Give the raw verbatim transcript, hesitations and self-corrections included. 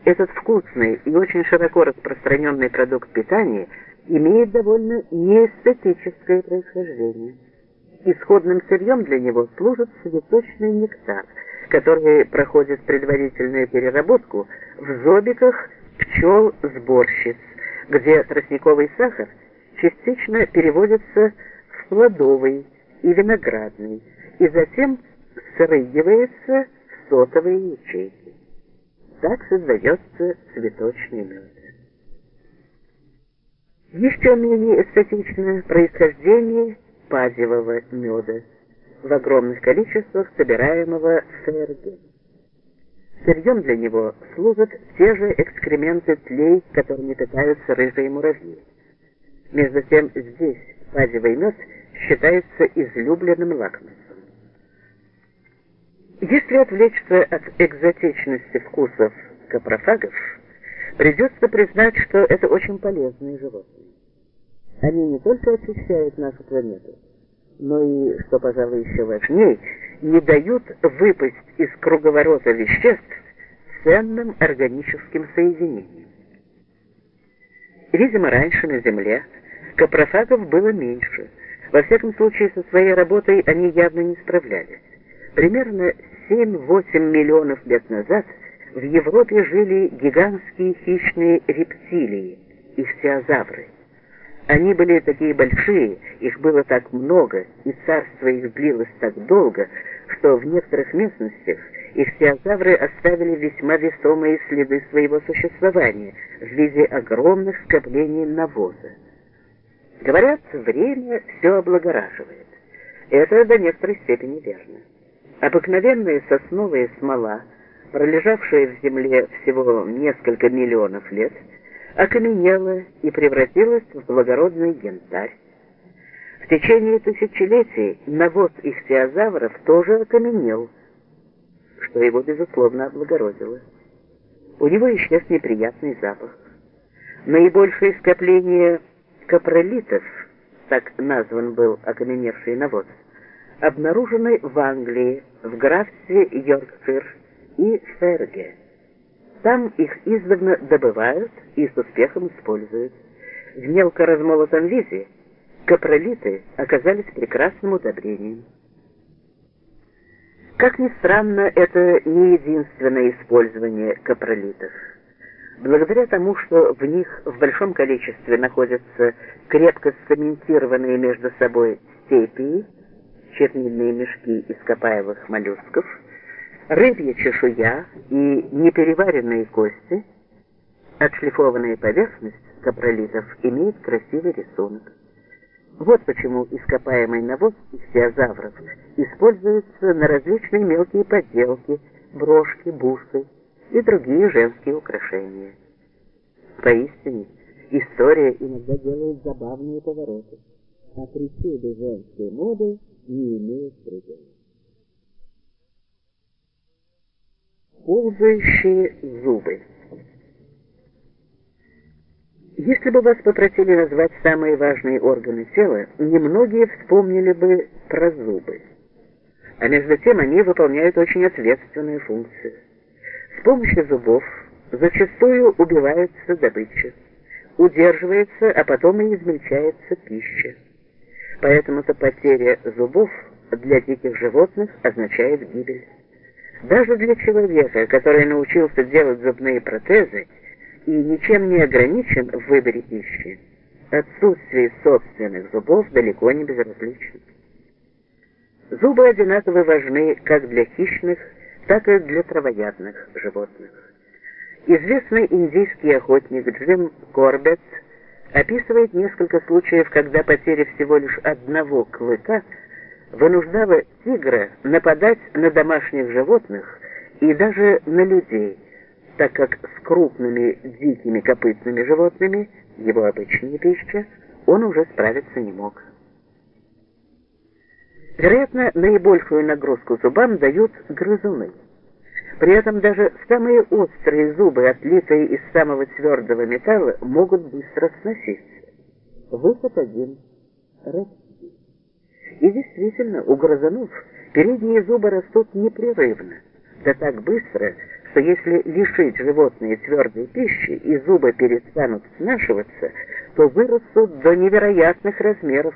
Этот вкусный и очень широко распространенный продукт питания имеет довольно неэстетическое происхождение. Исходным сырьем для него служит цветочный нектар, который проходит предварительную переработку в зобиках пчел-сборщиц, где тростниковый сахар частично переводится в плодовый и виноградный, и затем срыгивается в сотовые ячейки. Так создается цветочный мед. Еще менее эстетично происхождение пазевого меда, в огромных количествах собираемого в Ферге. Сырьем для него служат те же экскременты тлей, которыми питаются рыжие муравьи. Между тем здесь пазевый мед считается излюбленным лакомством. Если отвлечься от экзотичности вкусов капрофагов, придется признать, что это очень полезные животные. Они не только очищают нашу планету, но и, что, пожалуй, еще важнее, не дают выпасть из круговорота веществ ценным органическим соединениям. Видимо, раньше на Земле капрофагов было меньше. Во всяком случае, со своей работой они явно не справлялись. Примерно семь-восемь миллионов лет назад в Европе жили гигантские хищные рептилии, ихтиозавры. Они были такие большие, их было так много, и царство их длилось так долго, что в некоторых местностях ихтиозавры оставили весьма весомые следы своего существования в виде огромных скоплений навоза. Говорят, время все облагораживает. Это до некоторой степени верно. Обыкновенная сосновая смола, пролежавшая в земле всего несколько миллионов лет, окаменела и превратилась в благородный янтарь. В течение тысячелетий навоз ихтиозавров тоже окаменел, что его, безусловно, облагородило. У него исчез неприятный запах. Наибольшее скопление капролитов, так назван был окаменевший навоз, обнаружены в Англии, в графстве Йоркшир и Ферге. Там их издавна добывают и с успехом используют. В мелко размолотом виде капролиты оказались прекрасным удобрением. Как ни странно, это не единственное использование капролитов. Благодаря тому, что в них в большом количестве находятся крепко сцементированные между собой степии, чернильные мешки ископаемых моллюсков, рыбья чешуя и непереваренные кости, отшлифованная поверхность капролитов имеет красивый рисунок. Вот почему ископаемый навоз ихтиозавров используется на различные мелкие поделки, брошки, бусы и другие женские украшения. Поистине, история иногда делает забавные повороты, а причуды женской моды не имеют предела. Ползающие зубы. Если бы вас попросили назвать самые важные органы тела, немногие вспомнили бы про зубы. А между тем они выполняют очень ответственную функцию. С помощью зубов зачастую убивается добыча, удерживается, а потом и измельчается пища. Поэтому-то потеря зубов для диких животных означает гибель. Даже для человека, который научился делать зубные протезы и ничем не ограничен в выборе пищи, отсутствие собственных зубов далеко не безразлично. Зубы одинаково важны как для хищных, так и для травоядных животных. Известный индийский охотник Джим Корбетт описывает несколько случаев, когда потеря всего лишь одного клыка вынуждала тигра нападать на домашних животных и даже на людей, так как с крупными дикими копытными животными, его обычная пища, он уже справиться не мог. Вероятно, наибольшую нагрузку зубам дают грызуны. При этом даже самые острые зубы, отлитые из самого твердого металла, могут быстро сноситься. Выход один – расти. И действительно, у грызунов передние зубы растут непрерывно, да так быстро, что если лишить животные твердой пищи и зубы перестанут снашиваться, то вырастут до невероятных размеров.